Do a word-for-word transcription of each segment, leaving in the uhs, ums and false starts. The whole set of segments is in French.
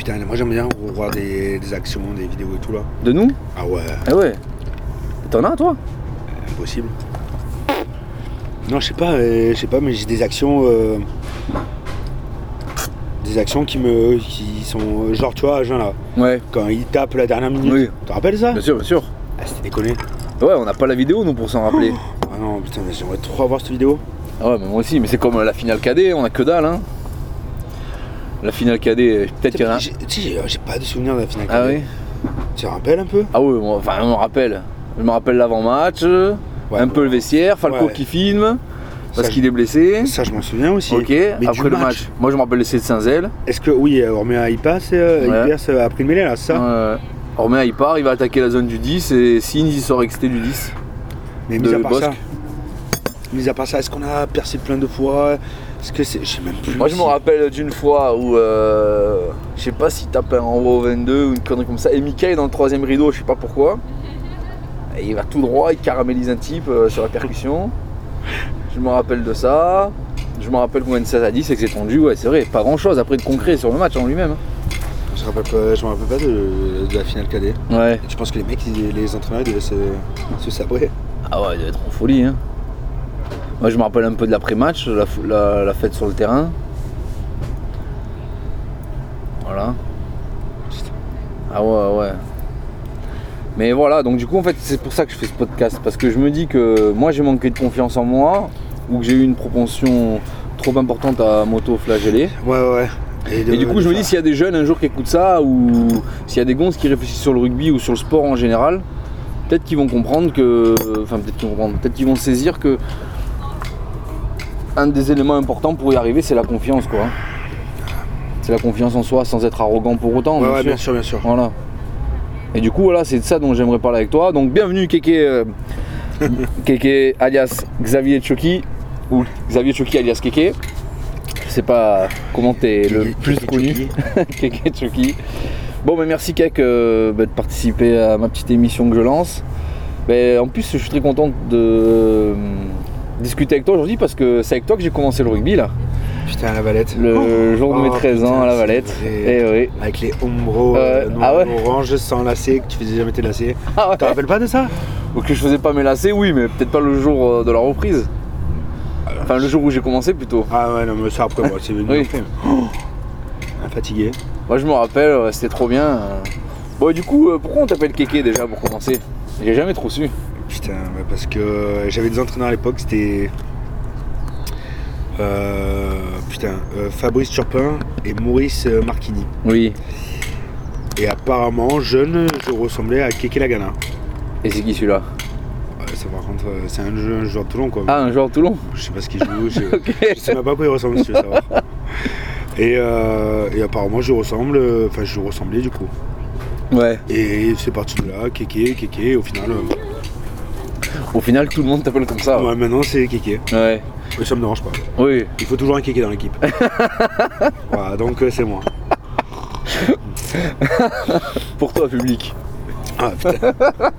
Putain, moi j'aime bien revoir des, des actions, des vidéos et tout là. De nous? Ah ouais. Ah ouais. T'en as toi? Impossible. Non, je sais pas, euh, je sais pas, mais j'ai des actions. Euh, des actions qui me. qui sont. Genre, tu vois, Agen là. Ouais. Quand il tape la dernière minute. Oui. Tu te rappelles ça? Bien sûr, bien sûr. Ah, c'était déconné. Ouais, on n'a pas la vidéo nous pour s'en rappeler. Ah non, putain, mais j'aimerais trop avoir cette vidéo. Ah ouais, mais moi aussi, mais c'est comme la finale cadet, on a que dalle, hein. La finale cadet, peut-être qu'il y en a. Tu sais, j'ai, j'ai pas de souvenir de la finale. Ah oui? Tu te rappelles un peu? Ah oui, moi, enfin, on me rappelle. Je me rappelle l'avant-match, ouais, un peu le vestiaire, Falco ouais. qui filme, parce qu'il est blessé. Ça, je m'en souviens aussi. Ok, mais après le match. match, moi je me rappelle l'essai de Saint-Zel. Est-ce que, oui, Orméa il passe, euh, ouais. il passe après le mêlée là, c'est ça? Ouais. Orméa il part, il va attaquer la zone du dix et Sins il sort excité du dix. Mais mis à part Bosque. ça, mis à part ça, est-ce qu'on a percé plein de fois? Est-ce que c'est. Je sais même plus. Moi je me rappelle d'une fois où euh, je sais pas s'il tape un renvoi au vingt-deux ou une connerie comme ça. Et Mika est dans le troisième rideau, je sais pas pourquoi. Et il va tout droit, il caramélise un type euh, sur la percussion. Je me rappelle de ça. Je me rappelle qu'on a une seize à dix et que c'est tendu, ouais c'est vrai, pas grand chose après de concret sur le match en lui-même. Je me rappelle pas, je me rappelle pas de, de la finale cadet. Ouais. Je pense que les mecs, les, les entraîneurs devaient se, se sabrer. Ah ouais, il devait être en folie hein. Moi je me rappelle un peu de l'après-match, la, la, la fête sur le terrain. Voilà. Ah ouais ouais. Mais voilà, donc du coup en fait c'est pour ça que je fais ce podcast. Parce que je me dis que moi j'ai manqué de confiance en moi, ou que j'ai eu une propension trop importante à m'auto-flageller. Ouais ouais. Et, de, et du coup je me dis s'il y a des jeunes un jour qui écoutent ça, ou s'il y a des gonzes qui réfléchissent sur le rugby ou sur le sport en général, peut-être qu'ils vont comprendre que. Enfin peut-être qu'ils vont comprendre, peut-être qu'ils vont saisir que un des éléments importants pour y arriver, c'est la confiance, quoi. C'est la confiance en soi, sans être arrogant pour autant. Ouais, bien, ouais, sûr. bien sûr, bien sûr. Voilà. Et du coup, voilà, c'est de ça dont j'aimerais parler avec toi. Donc, bienvenue, Kéké, euh, Kéké alias Xavier Tchoki, ou Xavier Tchoki alias Kéké. Je sais pas comment t'es le Kéké, plus Kéké connu. Kéké Tchoki. Bon, mais merci, Kéké, euh, bah, de participer à ma petite émission que je lance. Mais en plus, je suis très content de euh, discuter avec toi aujourd'hui parce que c'est avec toi que j'ai commencé le rugby là. Putain, à la Valette. Le oh, jour de mes treize ans à la Valette. Et oui. Avec les ombros euh, euh, ah ouais. orange sans lacets, que tu faisais jamais tes lacets. Ah ouais. Tu te rappelles pas de ça? Ou que je faisais pas mes lacets, oui, mais peut-être pas le jour de la reprise. Alors, enfin, le jour où j'ai commencé plutôt. Ah ouais, non, mais ça après, moi, c'est venu oui. après. Oh, fatigué. Moi, je me rappelle, c'était trop bien. Bon, et du coup, pourquoi on t'appelle Kéké déjà pour commencer? J'ai jamais trop su. Putain, bah parce que j'avais des entraîneurs à l'époque, c'était. Euh, putain, euh, Fabrice Turpin et Maurice Marchini. Oui. Et apparemment, jeune, je ressemblais à Kéké Lagana. Et c'est qui celui-là? Ouais, ça par contre, c'est un, jeu, un joueur de Toulon quoi. Ah, un joueur de Toulon? Je sais pas ce qu'il joue, je, okay. je sais même pas à quoi il ressemble si tu veux savoir. Et, euh, et apparemment, je ressemble, enfin, je ressemblais du coup. Ouais. Et c'est parti de là, Kéké, Kéké, au final. Euh... Au final, tout le monde t'appelle comme ça. Ouais, ouais maintenant c'est Kéké. Ouais. Mais ça me dérange pas. Oui. Il faut toujours un Kéké dans l'équipe. Voilà, donc euh, c'est moi. Pour toi, public. Ah putain.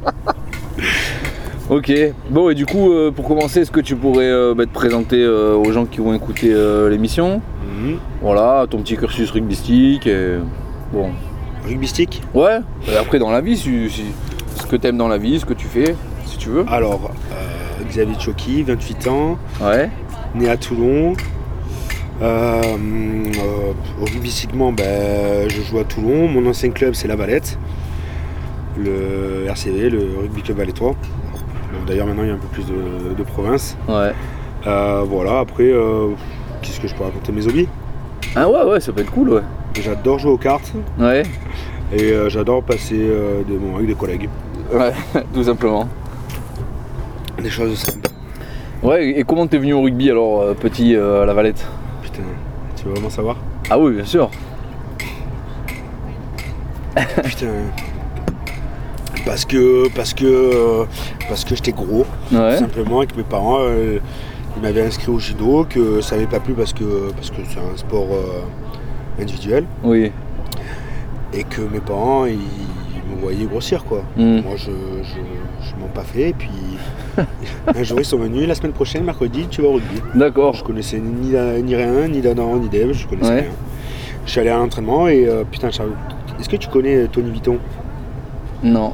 Ok. Bon, et du coup, euh, pour commencer, est-ce que tu pourrais euh, bah, te présenter euh, aux gens qui vont écouter euh, l'émission? Mmh. Voilà, ton petit cursus rugbystique. Et... Bon. Rugbystique? Ouais. Et après, dans la vie, si, si, ce que t'aimes dans la vie, ce que tu fais, si tu veux. Alors, euh, Xavier Tchoki, vingt-huit ans. Ouais. Né à Toulon. Euh, euh, rugbystiquement, ben, je joue à Toulon. Mon ancien club, c'est la Valette. Le R C V, le Rugby Club Valettois. D'ailleurs, maintenant, il y a un peu plus de, de province. Ouais. Euh, voilà, après, euh, qu'est-ce que je peux raconter? Mes hobbies? Ah ouais, ouais, ça peut être cool, ouais. J'adore jouer aux cartes. Ouais. Et euh, j'adore passer euh, des moments avec des collègues. Ouais, tout simplement. Des choses simples. Ouais, et comment t'es venu au rugby alors, euh, petit, euh, à la Valette? Putain, tu veux vraiment savoir? Ah oui, bien sûr. Putain. Parce que, parce que, parce que j'étais gros, ouais. Tout simplement, et que mes parents, euh, ils m'avaient inscrit au judo, que ça m'avait pas plu parce que, parce que c'est un sport euh, individuel. Oui. Et que mes parents, ils, ils me voyaient grossir, quoi. Mm. Moi, je, je, je m'en pas fait, et puis un jour, ils sont venus, la semaine prochaine, mercredi, tu vas au rugby. D'accord. Je connaissais ni, ni rien, ni d'Adam, ni d'Eve, je connaissais ouais. rien. je suis allé à l'entraînement et euh, putain, Charles, est-ce que tu connais Tony Vuitton? Non.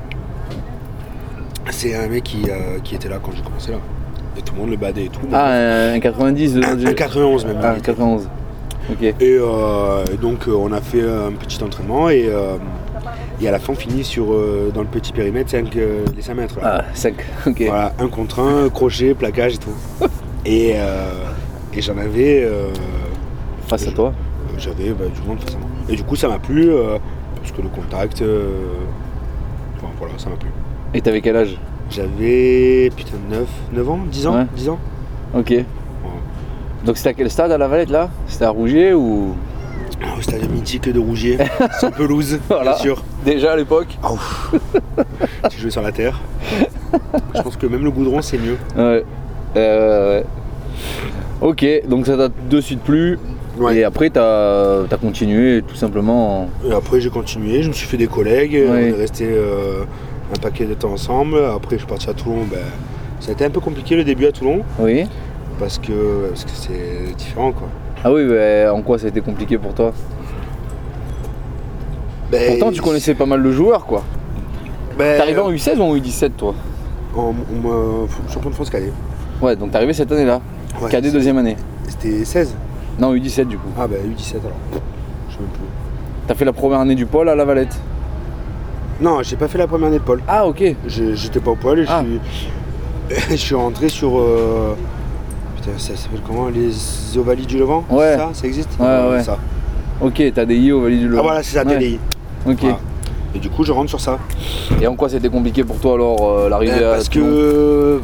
C'est un mec qui, euh, qui était là quand j'ai commencé là. Et tout le monde le badait et tout. Ah, un quatre-vingt-dix de un, un quatre-vingt-onze même. Ah, quatre-vingt-onze. Ok. Et, euh, et donc euh, on a fait un petit entraînement et, euh, et à la fin on finit sur, euh, dans le petit périmètre cinq, euh, les cinq mètres. Là. Ah, cinq, ok. Voilà, un contre un, crochet, plaquage et tout. et euh, et j'en avais... Euh, face à toi J'avais bah, du monde face à moi. Et du coup ça m'a plu, euh, parce que le contact... Euh, enfin voilà, ça m'a plu. Et t'avais quel âge? J'avais putain neuf ans, dix ans, ouais. dix ans. Ok. Ouais. Donc c'était à quel stade à La Valette là? C'était à Rougier ou? Ah, au stade mythique de Rougier, sans pelouse, voilà. Bien sûr. Déjà à l'époque. Oh. Tu jouais sur la terre. Je pense que même le goudron c'est mieux. Ouais. Euh, ouais. Ok, donc ça t'a de suite plu. Ouais. Et après t'as as continué tout simplement. Et après j'ai continué, je me suis fait des collègues, ouais. On est resté euh, un paquet de temps ensemble. Après je suis parti à Toulon, ben, ça a été un peu compliqué le début à Toulon. Oui. Parce que parce que c'est différent quoi. Ah oui, bah, en quoi ça a été compliqué pour toi? Ben, pourtant tu connaissais pas mal de joueurs quoi. Ben, t'es arrivé en U seize ou en U dix-sept toi? En, en, en champion de France cadet. Ouais, donc t'es arrivé cette année là. Ouais, cadet deuxième année. C'était seize. Non, U dix-sept du coup. Ah bah U dix-sept alors. Je sais même plus. T'as fait la première année du pôle à La Valette? Non, j'ai pas fait la première année de pôle. Ah ok. J'étais pas au pôle et ah. je, suis... je suis rentré sur... Euh... Putain, ça s'appelle comment? Les Ovalies du Levant? Ouais. Ça, ça existe? Ouais, ouais. ouais. Ça. Ok, T D I Ovalies du Levant. Ah voilà, c'est ça, ouais. T D I. Ok. Voilà. Et du coup, je rentre sur ça. Et en quoi c'était compliqué pour toi alors euh, l'arrivée euh, à Parce que...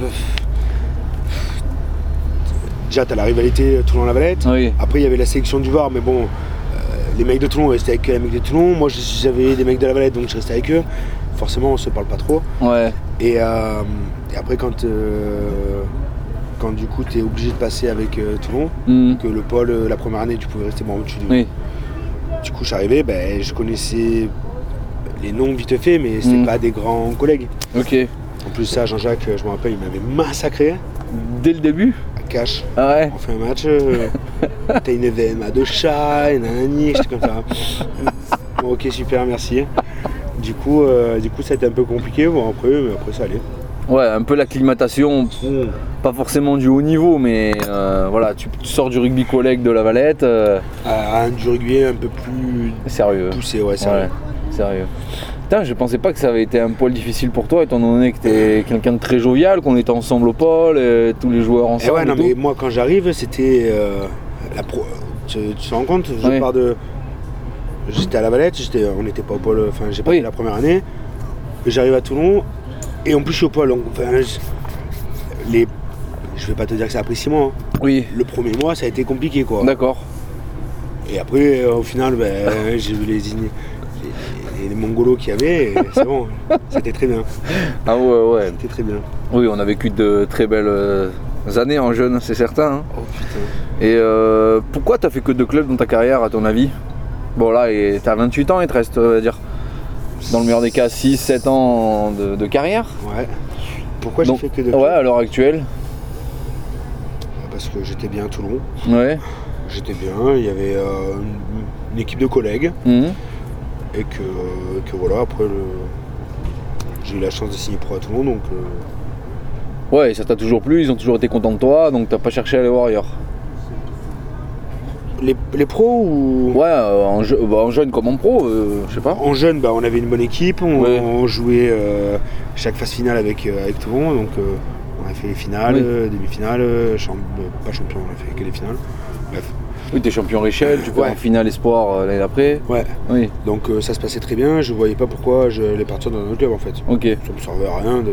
Déjà, t'as la rivalité Toulon-La Valette. Oui. Après, il y avait la sélection du Var, mais bon, euh, les mecs de Toulon restaient avec les mecs de Toulon. Moi, j'avais des mecs de La Valette, donc je restais avec eux. Forcément, on se parle pas trop. Ouais. Et, euh, et après, quand, euh, quand du coup, t'es obligé de passer avec euh, Toulon, mmh. que le pôle, euh, la première année, tu pouvais rester bon au-dessus de. Oui. Du coup, je suis arrivé, ben, je connaissais les noms vite fait, mais c'était mmh. pas des grands collègues. Ok. En plus, ça, Jean-Jacques, je me rappelle, il m'avait massacré. Dès le début? Cash. Ah ouais. On fait un match, euh, t'as une V M A de chat, une nanani, j'étais comme ça. Bon, ok, super, merci. Du coup, euh, du coup, ça a été un peu compliqué. Bon, après, mais après ça allait. Ouais, un peu l'acclimatation, mmh. pas forcément du haut niveau, mais euh, voilà, tu, tu sors du rugby collègue de La Valette. Euh... Ah, du rugby un peu plus sérieux. Poussé, ouais, sérieux. Ouais, sérieux. Putain, je pensais pas que ça avait été un poil difficile pour toi, étant donné que t'es quelqu'un de très jovial, qu'on était ensemble au pôle, et tous les joueurs ensemble. Et ouais, non, et tout. mais moi quand j'arrive, c'était euh, la pro. Tu, tu te rends compte, je oui. pars de. J'étais à La Valette, on n'était pas au pôle, enfin j'ai pas oui. fait la première année. J'arrive à Toulon, et en plus je suis au pôle. Donc, enfin, je, les, je vais pas te dire que ça a pris six mois. Hein. Oui. Le premier mois, ça a été compliqué, quoi. D'accord. Et après, euh, au final, ben, j'ai vu les, les, les mongolos qu'il y avait, et c'est bon, c'était très bien. Ah ouais, ouais. C'était très bien. Oui, on a vécu de très belles euh, années en jeune, c'est certain. Hein. Oh putain. Et euh, pourquoi t'as fait que deux clubs dans ta carrière, à ton avis? Bon, là, t'as vingt-huit ans, il te reste, on va dire, dans le meilleur des cas, six sept ans de, de carrière. Ouais. Pourquoi j'ai fait que deux clubs? Ouais, à l'heure actuelle. Parce que j'étais bien à Toulon. Ouais. J'étais bien, il y avait euh, une, une équipe de collègues. Mmh. Et que, que voilà, après, le... j'ai eu la chance de signer pro à Toulon, donc... Euh... Ouais, ça t'a toujours plu, ils ont toujours été contents de toi, donc t'as pas cherché à aller voir ailleurs. Les, les pros ou... Ouais, euh, en, je, bah, en jeune comme en pro, euh, je sais pas. En jeune, bah, on avait une bonne équipe, on, ouais. on jouait euh, chaque phase finale avec, euh, avec Toulon, donc euh, on a fait les finales, oui. euh, demi-finales, euh, champ... pas champion, on a fait que les finales, bref. Oui, t'es champion Richel, tu peux ouais. en finale espoir euh, l'année d'après. Ouais. Oui. Donc euh, ça se passait très bien, je voyais pas pourquoi j'allais partir dans un autre club en fait. Ok. Ça me servait à rien de,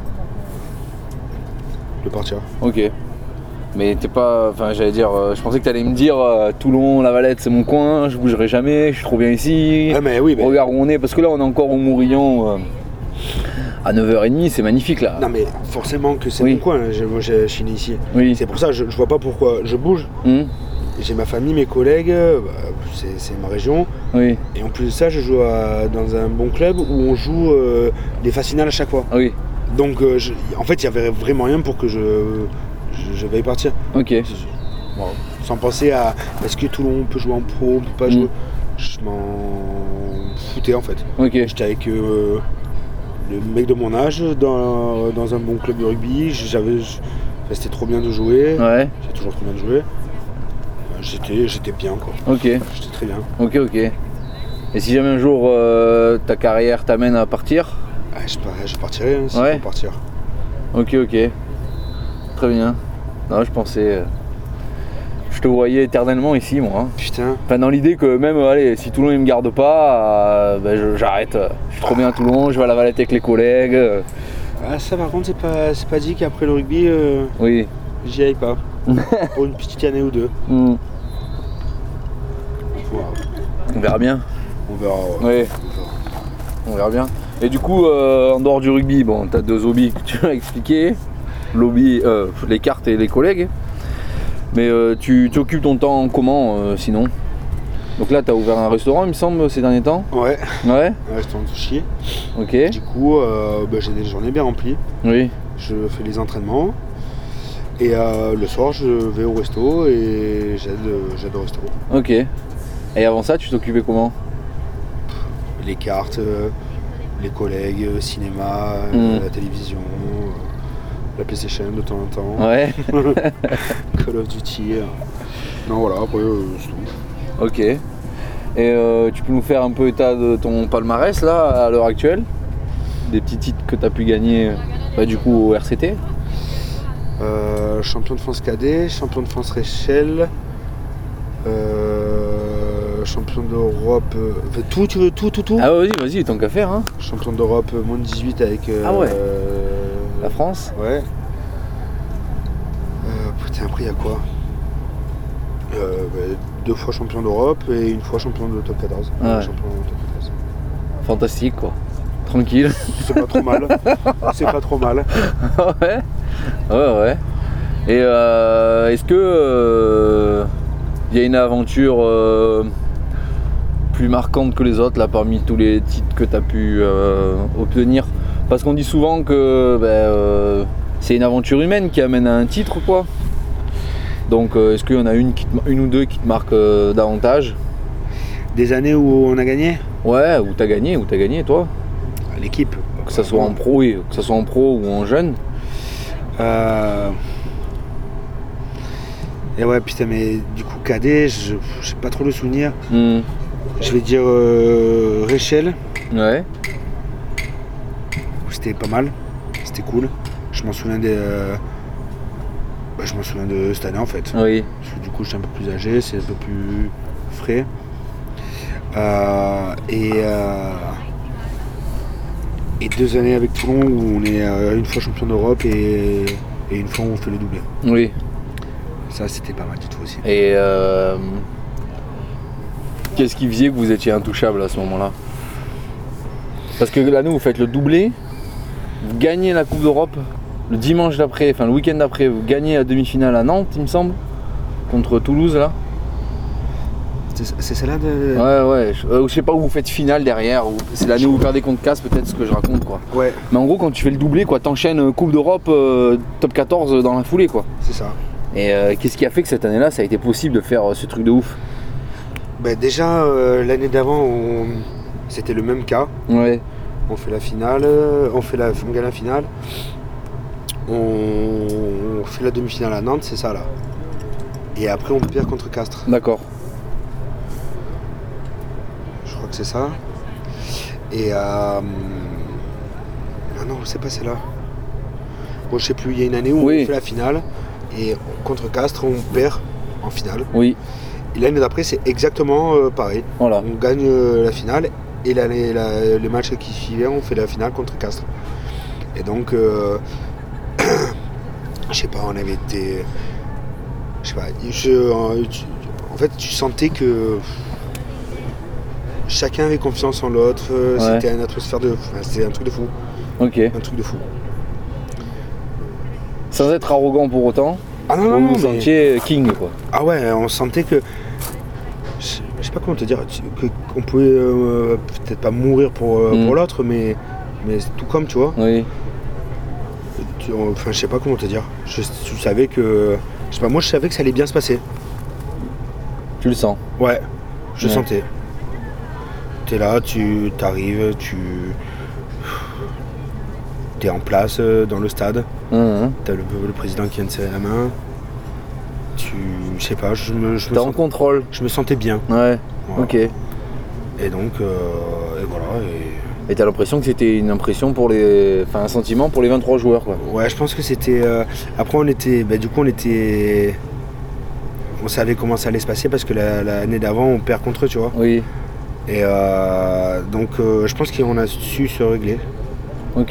de partir. Ok. Mais t'es pas. Enfin, j'allais dire, euh, je pensais que t'allais me dire euh, Toulon, La Valette, c'est mon coin, je bougerai jamais, je suis trop bien ici. Ah, mais oui, mais... Regarde où on est, parce que là on est encore au Mourillon. Euh, à neuf heures trente, c'est magnifique là. Non, mais forcément que c'est oui. mon coin, je, moi je suis né ici. Oui. C'est pour ça, je, je vois pas pourquoi je bouge. Mmh. J'ai ma famille, mes collègues, bah, c'est ma région. Oui. Et en plus de ça, je joue à, dans un bon club où on joue euh, les phases finales à chaque fois. Oui. Donc euh, je, en fait, il y avait vraiment rien pour que je, je, je veuille partir. Ok. Wow. Sans penser à est-ce que Toulon peut jouer en pro, on peut pas Mm. jouer. Je m'en foutais en fait. Ok. J'étais avec euh, le mec de mon âge dans, dans un bon club de rugby. J'avais, je- enfin, c'était trop bien de jouer. Ouais. C'est toujours trop bien de jouer. J'étais, j'étais bien quoi. Ok. J'étais très bien. Ok, ok. Et si jamais un jour euh, ta carrière t'amène à partir? Ah, je, par- je partirais hein, s'il Ouais. faut partir. Ok, ok. Très bien. Non, je pensais. euh, Je te voyais éternellement ici, moi. hein. Putain. Enfin, dans l'idée que même, allez, si Toulon il me garde pas, euh, ben, je- j'arrête. Je suis trop bien à Toulon, je vais à la Valette avec les collègues. euh, Ah, ça par contre c'est pas, c'est pas dit qu'après le rugby euh, Oui. j'y aille pas. Pour une petite année ou deux. Hmm. Voilà. On verra bien. On verra. ouais. Oui, On verra. on verra bien. Et du coup, euh, en dehors du rugby, bon, t'as deux hobbies que tu m'as expliqué. L'hobby, euh, les cartes et les collègues. Mais euh, tu tu occupes ton temps comment euh, sinon? Donc là, t'as ouvert un restaurant, il me semble, ces derniers temps. Ouais, Ouais. un restaurant de sushi. Ok. Du coup, euh, bah, j'ai des journées bien remplies. Oui. Je fais les entraînements. Et euh, le soir, je vais au resto et j'aide, j'aide au resto. Ok. Et avant ça, tu t'occupais comment? Les cartes, euh, les collègues, euh, cinéma, euh, Mm. la télévision, euh, la PlayStation de temps en temps, Ouais. Call of Duty. euh. Non, voilà, après, euh, c'est tout. Ok. Et euh, tu peux nous faire un peu état de ton palmarès là, à l'heure actuelle? Des petits titres que tu as pu gagner bah, du coup au R C T? Euh, champion de France cadet, champion de France Réchelle, euh, champion d'Europe, euh, enfin, tout, tu veux tout, tout, tout. Ah vas-y, vas-y, tant qu'à faire, hein. Champion d'Europe euh, moins de dix-huit avec. euh, Ah ouais. euh, La France? Ouais. Euh, putain, après, il y a quoi Euh, bah, Deux fois champion d'Europe et une fois champion de top quatorze. Ouais. Champion de top quatorze. Fantastique quoi. Tranquille. C'est pas trop mal. C'est pas trop mal. Ouais. Ouais, ouais. Et euh, est-ce que euh, il y a une aventure euh, plus marquante que les autres là parmi tous les titres que tu as pu euh, obtenir? Parce qu'on dit souvent que ben, euh, c'est une aventure humaine qui amène à un titre quoi. Donc euh, est-ce qu'il y en a une, qui te- une ou deux qui te marquent euh, davantage? Des années où on a gagné Ouais, ou t'as gagné, ou t'as gagné toi? L'équipe. Que ça soit en pro, oui, que ça soit en pro ou en jeune. Euh... Et ouais, putain, mais du coup, cadet, je j'ai pas trop le souvenir. Hmm. Je vais dire euh, Réchelle, Ouais. c'était pas mal, c'était cool. Je m'en souviens des. euh, bah, je m'en souviens de cette année en fait. Oui. Parce que du coup, je suis un peu plus âgé, c'est un peu plus frais. Euh, et, euh, et deux années avec Toulon où on est euh, une fois champion d'Europe et, et une fois où on fait le doublé. Oui. Ça, c'était pas mal du tout aussi. Et euh, qu'est-ce qui faisait que vous étiez intouchable à ce moment-là? Parce que l'année où vous faites le doublé, vous gagnez la Coupe d'Europe le dimanche d'après, enfin le week-end d'après, vous gagnez la demi-finale à Nantes, il me semble, contre Toulouse là. C'est c'est celle-là de. Ouais, ouais. Je, euh, je sais pas où vous faites finale derrière. Ou c'est l'année où vous perdez contre Casse, peut-être ce que je raconte quoi. Ouais, Mais en gros, quand tu fais le doublé, quoi, t'enchaînes euh, Coupe d'Europe, euh, top quatorze dans la foulée quoi. c'est ça. Et euh, qu'est-ce qui a fait que cette année-là, ça a été possible de faire euh, ce truc de ouf? Bah, déjà, euh, l'année d'avant, on- c'était le même cas. Ouais. On fait la finale, euh, on fait la, on gagne la finale. On, on fait la demi-finale à Nantes, c'est ça là. Et après, on perd contre Castres. D'accord. Je crois que c'est ça. Et euh... ah non, c'est pas celle-là. Bon, je sais plus. Il y a une année où Oui. on fait la finale et contre Castres, on perd en finale. Oui. Et l'année d'après, c'est exactement euh, pareil. Voilà. On gagne euh, la finale et l'année- la- le match qui suivait, on fait la finale contre Castres. Et donc, euh, je sais pas, on avait été. Je sais pas, je, euh, tu- en fait, tu sentais que chacun avait confiance en l'autre. euh, Ouais. C'était une atmosphère de. Enfin, c'était un truc de fou. Ok. Un truc de fou. Sans être arrogant pour autant, Ah non, vous non, non. vous mais- sentiez king quoi. Ah ouais, on sentait que. Je je sais pas comment te dire, tu- que- qu'on pouvait euh, peut-être pas mourir pour, euh, Mm. pour l'autre, mais, mais tout comme, tu vois. Oui. Tu- Enfin, je sais pas comment te dire. Je, je savais que. Je sais pas, moi je savais que ça allait bien se passer. Tu le sens? Ouais, je Ouais. sentais. T'es là, tu t'arrives, tu... T'es en place euh, dans le stade, Hum, hum. t'as le, le président qui vient te serrer la main. Tu... Je sais pas, je me, je me, T'es en sens- contrôle. je me sentais bien. Ouais. Voilà. Ok. Et donc, euh, et voilà. Et... Et t'as l'impression que c'était une impression pour les. Enfin, un sentiment pour les vingt-trois joueurs, quoi. Ouais, je pense que c'était... euh, Après, on était... Bah, du coup, on était... On savait comment ça allait se passer parce que la- l'année d'avant, on perd contre eux, tu vois. Oui. Et euh, donc, euh, je pense qu'on a su se régler. Ok.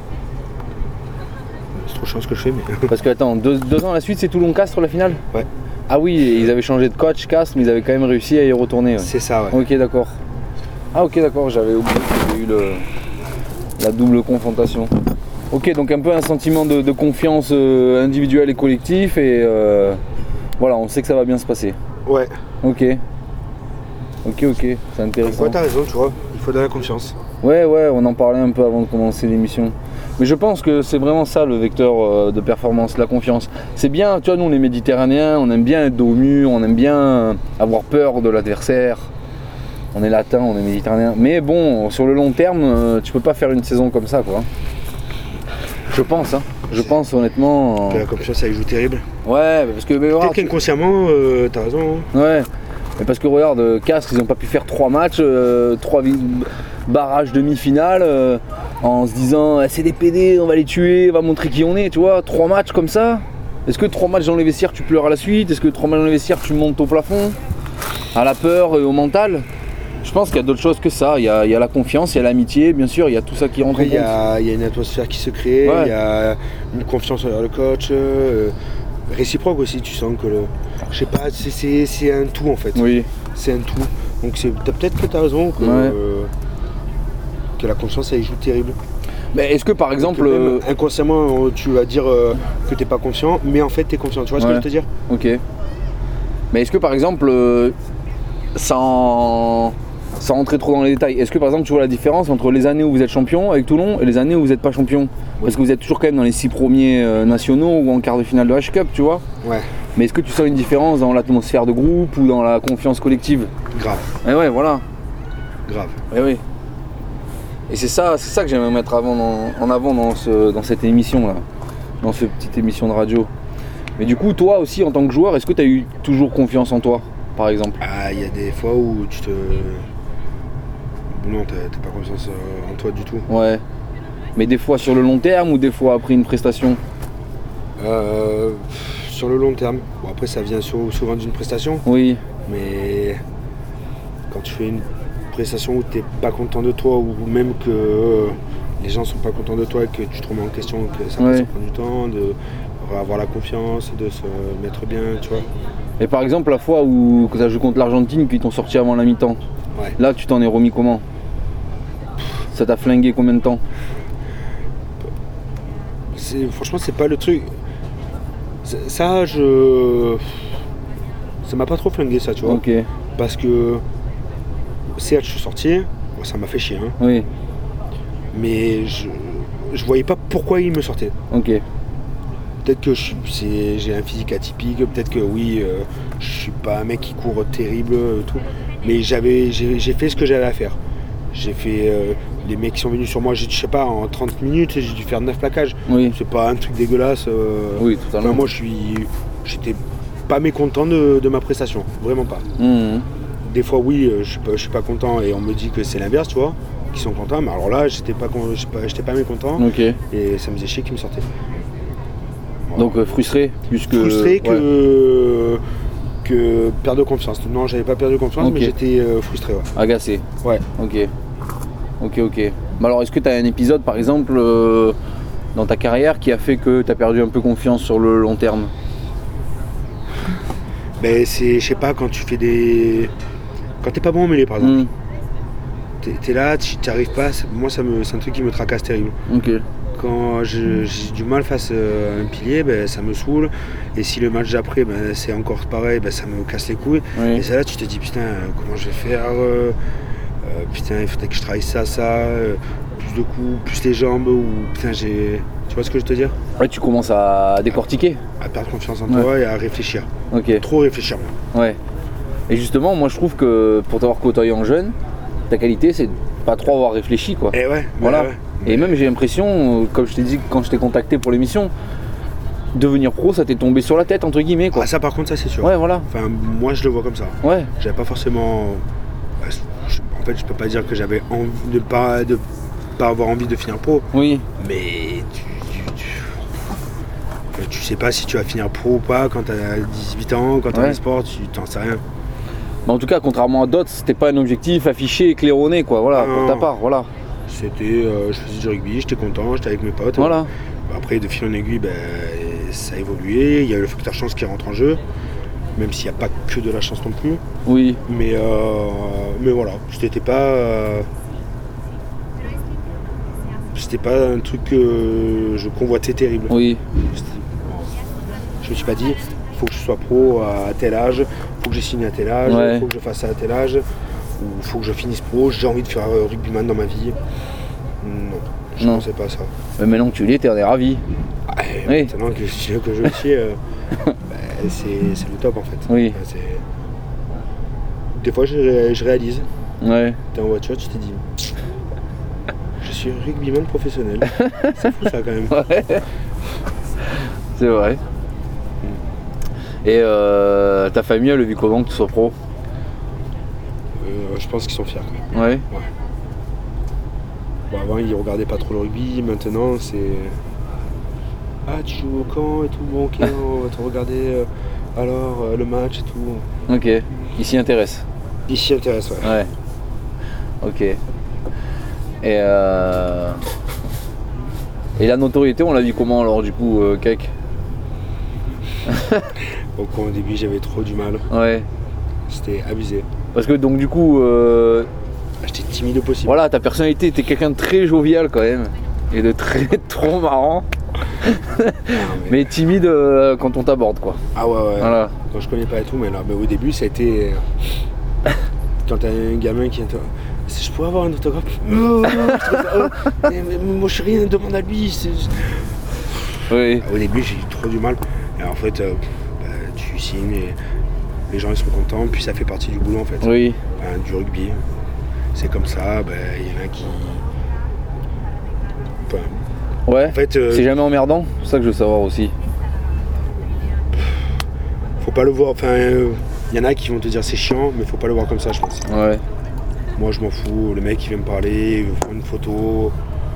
C'est trop chiant ce que je fais, mais... Parce que, attends, deux, deux ans à la suite, c'est Toulon-Castres la finale? Ouais. Ah oui, ils avaient changé de coach, Castres, mais ils avaient quand même réussi à y retourner. Ouais. C'est ça, ouais. Ok, d'accord. Ah, ok, d'accord, j'avais oublié qu'il y avait eu le, la double confrontation. Ok, donc un peu un sentiment de, de confiance euh, individuelle et collectif, et euh, voilà, on sait que ça va bien se passer. Ouais. Ok. Ok, ok, c'est Donc, intéressant. ouais, t'as raison, tu vois. Il faut de la confiance. Ouais, ouais, on en parlait un peu avant de commencer l'émission. Mais je pense que c'est vraiment ça le vecteur euh, de performance, la confiance. C'est bien, tu vois, nous on est méditerranéens, on aime bien être dos au mur, on aime bien avoir peur de l'adversaire. On est latin, on est méditerranéen. Mais bon, sur le long terme, euh, tu peux pas faire une saison comme ça, quoi. Je pense, hein. Je pense honnêtement. Que euh, la confiance, ça y joue terrible. Ouais, parce que. Mais, voilà, Peut-être tu- qu'inconsciemment, euh, t'as raison. hein. Ouais. Mais parce que regarde, euh, Castres, ils n'ont pas pu faire trois matchs, euh, trois vi- barrages demi-finale, euh, en se disant ah, c'est des P D, on va les tuer, on va montrer qui on est, tu vois. Trois matchs comme ça. Est-ce que trois matchs dans les vestiaires, tu pleures à la suite? Est-ce que trois matchs dans les vestiaires, tu montes au plafond? À la peur et au mental? Je pense qu'il y a d'autres choses que ça. Il y a, il y a la confiance, il y a l'amitié, bien sûr, il y a tout ça qui rentre Après, en il y, compte. a il y a une atmosphère qui se crée, il Ouais. y a une confiance envers le coach, euh, réciproque aussi. Tu sens que le. Je sais pas, c'est- c'est c'est un tout en fait. Oui, C'est un tout. Donc c'est t'as- peut-être que t'as raison, que, Ouais. euh, que la confiance, ça y joue terrible. mais est-ce que par exemple. Que même euh, inconsciemment, tu vas dire euh, que t'es pas confiant, mais en fait, t'es confiant. Tu vois ce que Ouais. je veux te dire? Ok. Mais est-ce que par exemple, euh, sans, sans rentrer trop dans les détails, est-ce que par exemple tu vois la différence entre les années où vous êtes champion avec Toulon et les années où vous n'êtes pas champion? Parce que vous êtes toujours quand même dans les six premiers euh, nationaux ou en quart de finale de H Cup, tu vois. Ouais, Mais est-ce que tu sens une différence dans l'atmosphère de groupe ou dans la confiance collective? grave, Eh ouais, voilà. grave. Eh oui. Et c'est ça, c'est ça que j'aimerais mettre avant dans- en avant dans, ce, dans cette émission là, dans cette petite émission de radio. Mais du coup, toi aussi en tant que joueur, est-ce que tu as eu toujours confiance en toi, par exemple? Ah, il y a des fois où tu te. Non, t'as t'as pas confiance euh, en toi du tout. Ouais. Mais des fois sur le long terme ou des fois après une prestation? Euh, sur le long terme. Bon, après, ça vient sou- souvent d'une prestation, Oui. mais quand tu fais une prestation où t'es pas content de toi, ou même que euh, les gens sont pas contents de toi et que tu te remets en question, que ça, Ouais. ça prend du temps, de avoir la confiance, de se mettre bien, tu vois. Et par exemple la fois où tu as joué contre l'Argentine qu'ils t'ont sorti avant la mi-temps, Ouais. là tu t'en es remis comment? Ça t'a flingué combien de temps? C'est- Franchement, c'est pas le truc. C'est- Ça, je. Ça m'a pas trop flingué, ça, tu vois. Ok. Parce que. Certes, je suis sorti, bon, ça m'a fait chier, hein, Oui. mais je. Je voyais pas pourquoi il me sortait. Ok. Peut-être que je suis- c'est- j'ai un physique atypique, peut-être que oui, euh, je suis pas un mec qui court terrible, euh, tout. Mais j'avais, j'ai, j'ai fait ce que j'avais à faire. J'ai fait. euh, les mecs qui sont venus sur moi, j'ai, je sais pas, en trente minutes, j'ai dû faire neuf plaquages. Oui. C'est pas un truc dégueulasse. euh, Oui, totalement. enfin, moi, je suis. J'étais pas mécontent de, de ma prestation, vraiment pas. Mhm. Des fois, oui, euh, je suis pas, je suis pas content et on me dit que c'est l'inverse, tu vois, qui sont contents. Mais alors là, j'étais pas, con- j'étais pas, j'étais pas mécontent Ok. et ça me faisait chier qu'ils me sortaient. Voilà. Donc euh, frustré plus que. Frustré ouais. que que perdre de confiance. Non, j'avais pas perdu de confiance, Ok. mais j'étais euh, frustré. Ouais. Agacé. Ouais. Ok. Ok, ok. Mais alors, est-ce que tu as un épisode, par exemple, euh, dans ta carrière qui a fait que tu as perdu un peu confiance sur le long terme? Mais c'est, je sais pas, quand tu fais des, quand t'es pas bon au mêlée, par exemple, Hmm. t'es, t'es là, tu t'y arrives pas. c'est- Moi, ça me, c'est un truc qui me tracasse terrible. Ok. Quand je- j'ai du mal face à un pilier, ben, ça me saoule. Et si le match d'après, ben, c'est encore pareil, ben, ça me casse les couilles. Oui. Et c'est là, tu te dis, putain, euh, comment je vais faire euh, euh, Putain, il faudrait que je travaille ça, ça. euh, plus de coups, plus les jambes. Ou putain, j'ai. Tu vois ce que je veux te dire? Ouais, tu commences à décortiquer. À perdre confiance en Ouais. toi et à réfléchir. Ok. Trop réfléchir. Ouais. Et justement, moi je trouve que pour t'avoir côtoyé en jeune, ta qualité c'est de pas trop avoir réfléchi quoi. Et ouais, Voilà. ouais, ouais. Et même j'ai l'impression, comme je t'ai dit quand je t'ai contacté pour l'émission, devenir pro ça t'est tombé sur la tête entre guillemets quoi. Ah, ça par contre, ça c'est sûr. Ouais voilà. Enfin, moi je le vois comme ça. Ouais. J'avais pas forcément. je- En fait, je peux pas dire que j'avais envie de pas, de pas avoir envie de finir pro, Oui. mais tu, tu, tu, tu sais pas si tu vas finir pro ou pas quand t'as dix-huit ans, quand t'as Ouais. un sport, tu t'en sais rien. Mais en tout cas, contrairement à d'autres, c'était pas un objectif affiché et claironné quoi. Voilà, Ah, pour ta non. part, voilà. C'était, euh, je faisais du rugby, j'étais content, j'étais avec mes potes. Voilà. Après, de fil en aiguille, ben, ça a évolué. Il y a eu le facteur chance qui rentre en jeu, même s'il n'y a pas que de la chance non plus. Oui. Mais, euh, mais voilà, c'était pas, euh, c'était pas un truc que je convoitais terrible. Oui. C'était- Je me suis pas dit, il faut que je sois pro à tel âge, il faut que je signe à tel âge, il Ouais. faut que je fasse ça à tel âge, ou il faut que je finisse pro, j'ai envie de faire euh, rugbyman dans ma vie. Non, je Non. pensais pas à ça. Mais maintenant que tu l'es, t'en es ravi. Ah, et Oui. Maintenant que je, que je le suis, euh, bah, c'est c'est le top en fait. Oui. Enfin, c'est- Des fois je, ré- je réalise, Ouais. t'es en voiture, tu te dis, je suis rugbyman professionnel. C'est fou ça quand même. Ouais. C'est vrai. Et euh, ta famille, elle a vu comment que tu sois pro? Euh, je pense qu'ils sont fiers. Ouais. Bon, avant ils regardaient pas trop le rugby, maintenant c'est... Ah, tu joues au camp et tout, bon ok, on va te regarder euh, alors euh, le match et tout. Ok. Ils s'y intéressent. Ils s'y intéressent, ouais. Ouais. Ok. Et euh... Et la notoriété, on l'a vu comment alors du coup, euh, Cake? Donc au début j'avais trop du mal, Ouais. c'était abusé. Parce que donc du coup, euh, Ah, j'étais timide au possible. voilà, ta personnalité, t'es quelqu'un de très jovial quand même. Et de très trop marrant. Ah, mais- Mais timide euh, quand on t'aborde quoi. Ah ouais, ouais. Voilà. Quand je connais pas et tout, mais là, mais au début ça a été... euh, Quand t'as un gamin qui... Si je pourrais avoir un autographe. Oh, mais, mais moi je suis rien, demande à lui. c'est- Oui. Au début j'ai eu trop du mal. Et en fait, euh, bah, tu signes et les gens ils sont contents, puis ça fait partie du boulot en fait. Oui. Enfin, du rugby. C'est comme ça, bah, il y en a qui. Enfin, Ouais. en fait, euh, C'est jamais emmerdant, c'est ça que je veux savoir aussi. faut pas le voir. Enfin, euh, il y en a qui vont te dire c'est chiant, mais faut pas le voir comme ça, je pense. Ouais. Moi je m'en fous, le mec il vient me parler, il veut prendre une photo.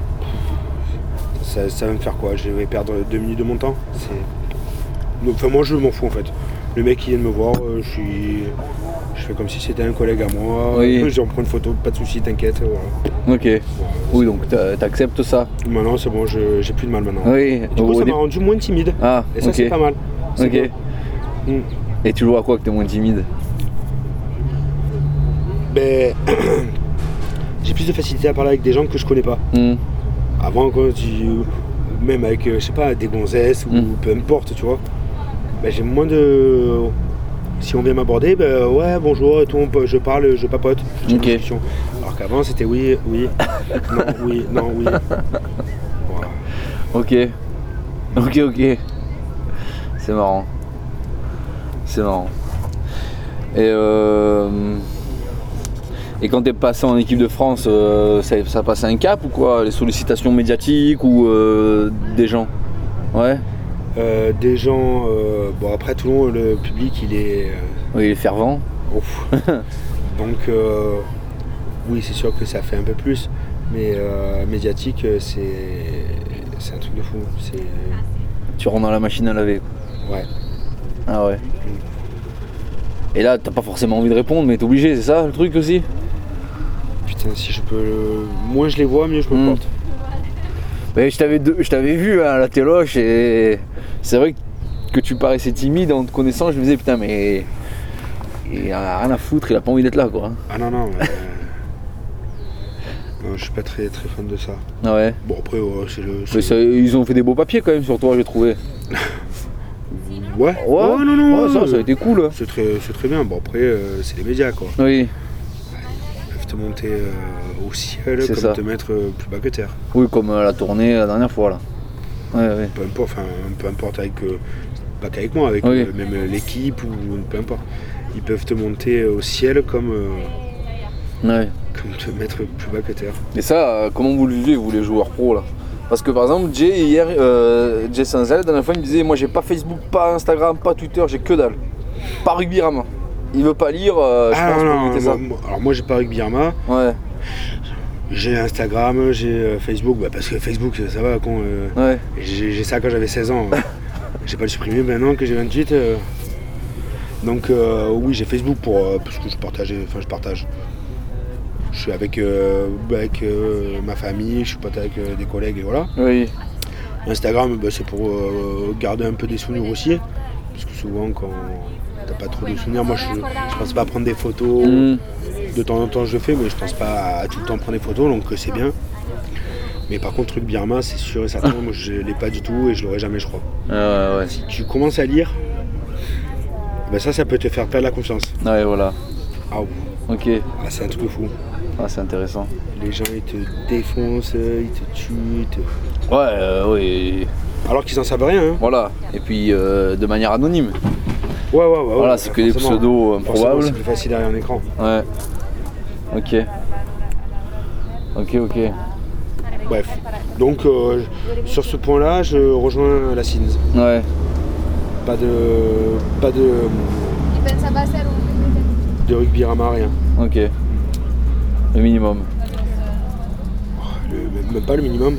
Ça, ça va me faire quoi? Je vais perdre deux minutes de mon temps. C'est- Donc, enfin, moi je m'en fous en fait. Le mec qui vient de me voir, euh, je suis. Je fais comme si c'était un collègue à moi. Oui. Je vais en prendre une photo, pas de soucis, t'inquiète. Voilà. Ok. Oui, donc t'a- t'acceptes ça. Maintenant c'est bon, je- j'ai plus de mal maintenant. Oui. Du coup Au ça dé- m'a rendu moins timide. Ah, Et ça ok. c'est pas mal. C'est Ok. bien. Mm. Et tu le vois à quoi que t'es moins timide? Ben, j'ai plus de facilité à parler avec des gens que je connais pas. Hmm. Avant, quand tu, même avec, euh, je sais pas, des gonzesses ou Mm. peu importe, tu vois, ben, j'ai moins de... Si on vient m'aborder, ben ouais, bonjour, et tout, on peut- je parle, je papote. j'ai une Ok. discussion. Alors qu'avant, c'était oui, oui, non, oui, non, oui. Voilà. Ok. Ok, ok. C'est marrant. C'est marrant. Et euh... Et quand t'es passé en équipe de France, euh, ça, ça a passé un cap ou quoi? Les sollicitations médiatiques ou euh, des gens? Ouais. Euh, des gens, euh, bon après Toulon, le public, il est... euh, Oui, il est fervent. ouf. Donc, euh, oui, c'est sûr que ça fait un peu plus, mais euh, médiatique, euh, c'est c'est un truc de fou. C'est Tu rentres dans la machine à laver. ouais. Ah ouais. Et là, t'as pas forcément envie de répondre, mais t'es obligé, c'est ça le truc aussi? Putain, si je peux, moins je les vois, mieux je me Mm. porte. Mais je t'avais de- je t'avais vu hein, à la téloche et c'est vrai que tu paraissais timide en te connaissant. Je me disais putain mais il a rien à foutre, il a pas envie d'être là quoi. Ah non non. mais, euh, non, je suis pas très très fan de ça. Ah ouais. Bon après, ouais, c'est le. Mais c'est- ça- ils ont fait des beaux papiers quand même sur toi, j'ai trouvé. Ouais. Ouais, non non. Ouais, ça, ouais, ça a été cool. hein. C'est très c'est très bien. Bon après, euh, c'est les médias quoi. Oui. Ils peuvent te monter euh, au ciel C'est comme ça. te mettre euh, plus bas que terre. Oui, comme euh, la tournée la dernière fois là. Ouais, ouais. Peu importe, enfin peu importe avec. euh, pas qu'avec moi, avec Oui. euh, même l'équipe ou peu importe. ils peuvent te monter au ciel comme, euh, Ouais. comme te mettre plus bas que terre. Et ça, euh, comment vous le vivez, vous les joueurs pro là? Parce que par exemple, Jay hier, euh, Jay Sanzel, la dernière fois, il me disait moi j'ai pas Facebook, pas Instagram, pas Twitter, j'ai que dalle. Pas Rugbyrama. Il veut pas lire, euh, je Ah pense non, pour non, éviter moi, ça. moi- alors moi j'ai pas Rugbyrama, Ouais, j'ai Instagram, j'ai euh, Facebook, bah, parce que Facebook ça va con. euh, ouais. j'ai, j'ai ça quand j'avais seize ans. J'ai pas le supprimé maintenant que j'ai vingt-huit. euh. Donc euh, oui j'ai Facebook pour euh, parce que je partage, enfin je partage. Je suis avec, euh, avec euh, ma famille, je suis pote avec euh, des collègues et voilà. Oui. Instagram bah, c'est pour euh, garder un peu des souvenirs aussi. Parce que souvent quand t'as pas trop de souvenirs, moi je, je pense pas à prendre des photos. Mmh. De temps en temps je le fais mais je pense pas à tout le temps prendre des photos donc euh, c'est bien. Mais par contre Rugbyrama c'est sûr et certain, moi je l'ai pas du tout et je l'aurai jamais je crois. Ouais, ouais. Si tu commences à lire, ben ça ça peut te faire perdre la confiance. Ouais, voilà. Ah, Ok. ah, c'est un truc de fou. Ah, c'est intéressant. Les gens ils te défoncent, ils te tuent, ils te... Ouais, euh, oui. alors qu'ils en savent rien. Hein. Voilà. Et puis euh, de manière anonyme. Ouais, ouais, ouais. Voilà, ouais, c'est que des forcément. pseudos Forcément, improbables. c'est plus facile derrière un écran. Ouais. Ok. Ok, ok. Bref. Donc, euh, sur ce point-là, je rejoins la S I N S. Ouais. Pas de. Pas de. de Rugbyrama, rien. Ok. Le minimum. Le- même pas le minimum.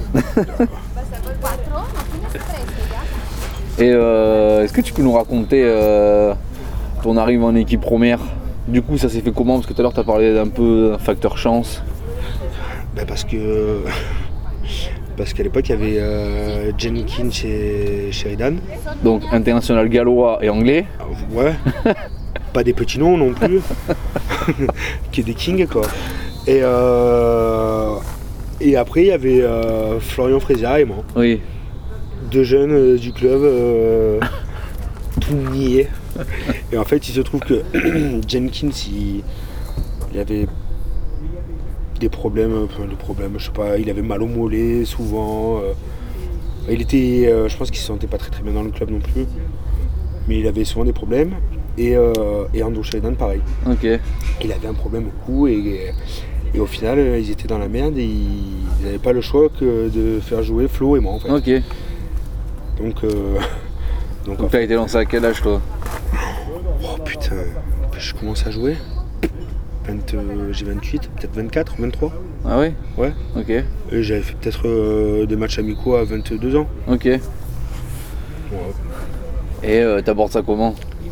Et euh, est-ce que tu peux nous raconter euh, ton arrivée en équipe première? Du coup, ça s'est fait comment? Parce que tout à l'heure, tu as parlé d'un peu d'un facteur chance. Ben parce que. Parce qu'à l'époque, il y avait euh, Jenkins chez Sheridan. Donc, international gallois et anglais. Ouais. Pas des petits noms non plus. Qui est des kings, quoi. Et, euh, et après, il y avait euh, Florian Fréziat et moi. Oui. Deux jeunes euh, du club, euh, tout niais. Et en fait, il se trouve que Jenkins, il, il avait des problèmes, enfin des problèmes, je sais pas, il avait mal au mollet souvent. euh, il était, euh, je pense qu'il se sentait pas très très bien dans le club non plus. Mais il avait souvent des problèmes. Et, euh, et Andrew Sheridan, pareil. Ok. Il avait un problème au cou et, et au final, euh, ils étaient dans la merde et ils n'avaient pas le choix que de faire jouer Flo et moi en fait. Ok. Donc, euh, donc, en Donc, fait, t'as été lancé à quel âge, toi? oh putain, je commence à jouer. vingt, euh, j'ai vingt-huit, peut-être vingt-quatre, vingt-trois. Ah oui? Ouais. Ok. Et j'avais fait peut-être euh, des matchs amicaux à vingt-deux ans. Ok. Ouais. Et euh, t'abordes ça comment?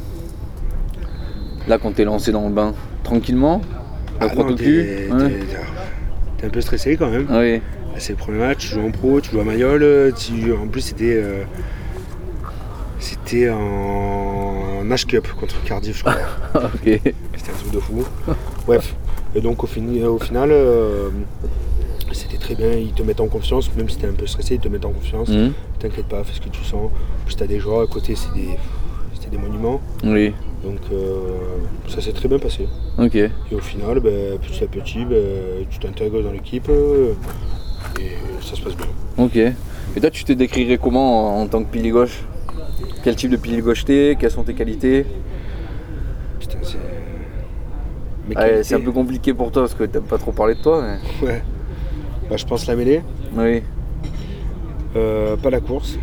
Là, quand t'es lancé dans le bain, tranquillement? La Ah crotte non, au t'es, cul? t'es- Ouais. t'es un peu stressé quand même. Ah oui. C'est le premier match, tu joues en pro, tu joues à Mayol. Tu, en plus, c'était, euh, c'était en Nash Cup contre Cardiff, je crois. Ok. C'était un truc de fou. Bref. Et donc, au, fini- au final, euh, c'était très bien. Ils te mettent en confiance, même si t'es un peu stressé, ils te mettent en confiance. Mhm. T'inquiète pas, fais ce que tu sens. En plus, t'as des joueurs à côté, c'est des, c'était des monuments. Oui. Donc, euh, ça s'est très bien passé. Ok. Et au final, ben, petit à petit, ben, tu t'intègres dans l'équipe euh, et ça se passe bien. Ok. Et toi, tu te décrirais comment en, en tant que pilier gauche? Quel type de pilier gauche t'es? Quelles sont tes qualités? Putain, c'est. Mes Ouais, qualités. c'est un peu compliqué pour toi parce que t'aimes pas trop parler de toi. Mais... Ouais. Bah, je pense la mêlée, Oui. euh, pas la course.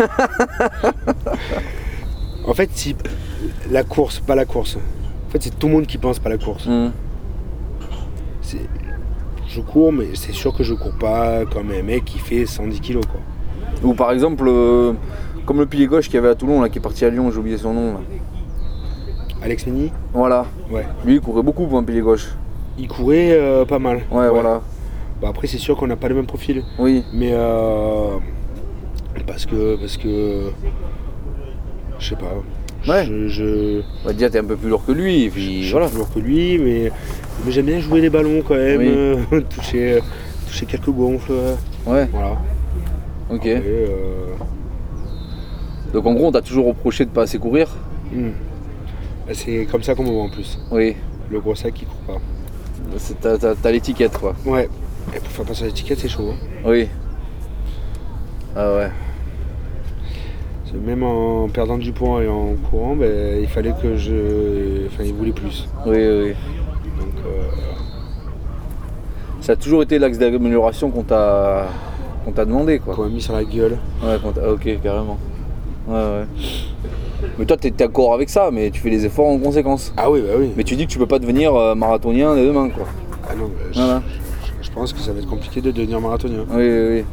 En fait, si. La course, pas la course. En fait, c'est tout le monde qui pense pas la course. Mhm. C'est... Je cours, mais c'est sûr que je cours pas comme un mec qui fait cent dix kilos, quoi. Ou par exemple, euh, comme le pilier gauche qu'il y avait à Toulon, là, qui est parti à Lyon, j'ai oublié son nom. Là. Alex Meni, Voilà. ouais. Lui, il courait beaucoup pour un pilier gauche. Il courait euh, pas mal. Ouais, voilà. Bah, après, c'est sûr qu'on n'a pas le même profil. Oui. Mais euh, parce que parce que je sais pas. Ouais. Je, je, On va te dire, t'es un peu plus lourd que lui. Et je puis suis voilà. plus lourd que lui, mais, mais j'aime bien jouer les ballons quand même, Oui. euh, toucher, toucher quelques gonfles. Ouais. Voilà. Ok. Après, euh, Donc en gros, on t'a toujours reproché de pas assez courir. hmm. Bah, c'est comme ça qu'on me voit en plus. Oui. Le gros sac qui court pas. C'est- T'as, t'as- t'as l'étiquette, quoi. Ouais. Et pour faire passer l'étiquette, c'est chaud. Hein. Oui. Ah ouais. C'est Même en perdant du poids et en courant, ben, il fallait que je. Enfin, il voulait plus. Oui, oui. Donc, euh... ça a toujours été l'axe d'amélioration qu'on t'a qu'on t'a demandé, quoi. Qu'on m'a mis sur la gueule. Ouais, quand ah, ok, carrément. Ouais, ouais. Mais toi, t'es d'accord avec ça, mais tu fais les efforts en conséquence. Ah oui, bah oui. Mais tu dis que tu peux pas devenir euh, marathonien dès demain, quoi. Ah non, bah, je, Voilà. je, je pense que ça va être compliqué de devenir marathonien. Oui, oui, oui.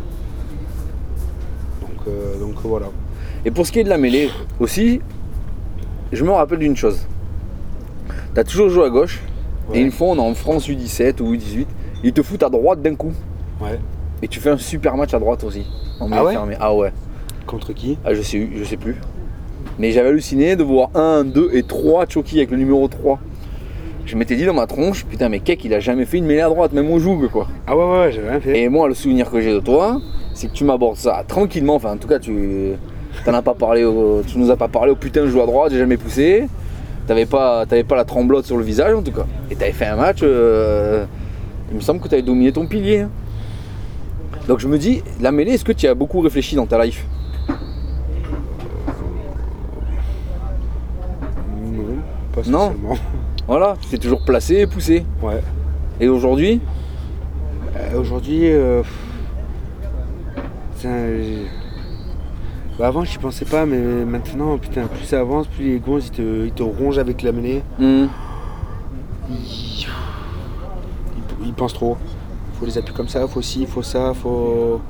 Donc, euh, donc voilà. Et pour ce qui est de la mêlée, aussi, je me rappelle d'une chose. T'as toujours joué à gauche, Ouais. et une fois on est en France U dix-sept ou U dix-huit, ils te foutent à droite d'un coup. Ouais. Et tu fais un super match à droite aussi. En Ah mêlée ouais fermée. Ah ouais. Contre qui? Ah je sais, je sais plus. Mais j'avais halluciné de voir un, deux et trois Choki avec le numéro trois. Je m'étais dit dans ma tronche, putain mais Kek il a jamais fait une mêlée à droite, même au joug quoi. Ah ouais, ouais, ouais, j'avais rien fait. Et moi le souvenir que j'ai de toi, c'est que tu m'abordes ça tranquillement, enfin en tout cas tu t'en as pas parlé au, tu nous as pas parlé au putain je joue à droite, j'ai jamais poussé. T'avais pas, t'avais pas la tremblote sur le visage en tout cas. Et t'avais fait un match, euh, il me semble que t'avais dominé ton pilier. Donc je me dis, la mêlée, est-ce que tu as beaucoup réfléchi dans ta life? Non, pas Non. spécialement. Voilà, tu t'es toujours placé et poussé. Ouais. Et aujourd'hui? Euh, Aujourd'hui, euh, putain, j'ai- bah avant j'y pensais pas, mais maintenant, putain, plus ça avance, plus les gonzes ils te, ils te rongent avec la mêlée. Hmm. Ils, ils, ils pensent trop. Faut les appuyer comme ça, faut ci, faut ça, faut.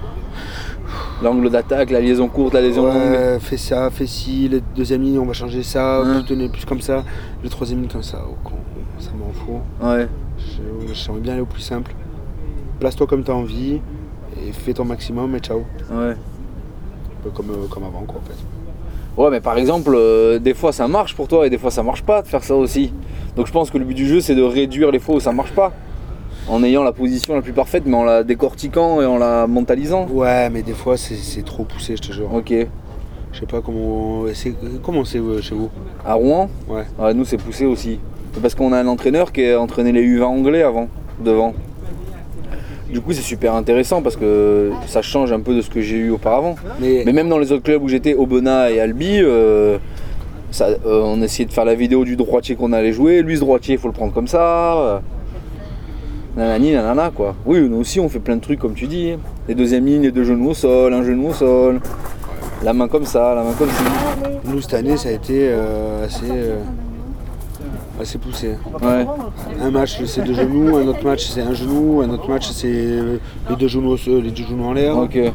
L'angle d'attaque, la liaison courte, la liaison longue. Ouais, fais ça, fais ci, le deuxième ligne on va changer ça, Hein. vous tenez plus comme ça, le troisième ligne comme ça, oh, con, ça m'en fout. Ouais. Je- J'aimerais bien aller au plus simple. Place-toi comme t'as envie et fais ton maximum et ciao. Ouais. Un peu comme, euh, comme avant quoi en fait. Ouais, mais par exemple, euh, des fois ça marche pour toi et des fois ça marche pas de faire ça aussi. Donc je pense que le but du jeu c'est de réduire les fois où ça marche pas. En ayant la position la plus parfaite, mais en la décortiquant et en la mentalisant. Ouais, mais des fois c'est c'est trop poussé, je te jure. Ok. Je sais pas comment c'est comment c'est euh, chez vous. À Rouen, Ouais. ouais, nous c'est poussé aussi. C'est parce qu'on a un entraîneur qui a entraîné les U vingt anglais avant, devant. Du coup c'est super intéressant parce que ça change un peu de ce que j'ai eu auparavant. Mais, Mais même dans les autres clubs où j'étais, Aubenas et Albi, euh, ça, euh, on essayait de faire la vidéo du droitier qu'on allait jouer. Lui ce droitier il faut le prendre comme ça. euh, Nanani, nanana quoi. Oui, nous aussi on fait plein de trucs comme tu dis. Les deuxièmes lignes, les deux genoux au sol, un genou au sol. La main comme ça, la main comme ça. nous cette année ça a été euh, assez, euh, assez poussé. Ouais. Un match c'est deux genoux, un autre match c'est un genou, un autre match c'est euh, les deux genoux, au sol, les deux genoux en l'air. Ok.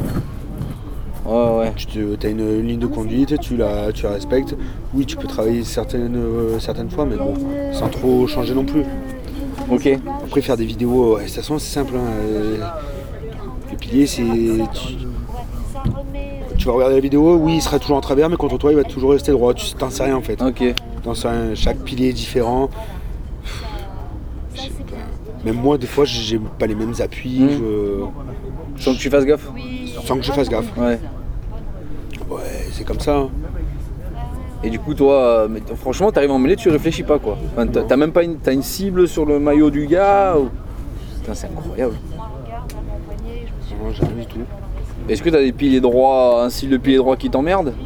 Ouais, ouais. Tu as une ligne de conduite, tu la, tu la respectes. Oui, tu peux travailler certaines, euh, certaines fois, mais bon, sans trop changer non plus. Ok. Après, faire des vidéos, ouais, de toute façon, c'est simple. Hein. euh, Le pilier, c'est. Tu, tu vas regarder la vidéo, oui, il sera toujours en travers, mais contre toi, il va toujours rester droit. Tu t'en sais rien en fait. Ok. T'en sais rien. Chaque pilier est différent. Je sais pas. Même moi, des fois, j'ai pas les mêmes appuis. Mm. Je... Sans que tu fasses gaffe. Sans que je fasse gaffe. Ouais. Ouais, c'est comme ça. Hein. Et du coup, toi, euh, mais t- franchement, t'arrives en mêlée, tu réfléchis pas quoi. Enfin, t'as, t'as même pas une, t'as une cible sur le maillot du gars ou... Putain, c'est incroyable. Non, j'ai rien du tout. Est-ce que t'as des piliers droits, un style de pilier droit qui t'emmerde?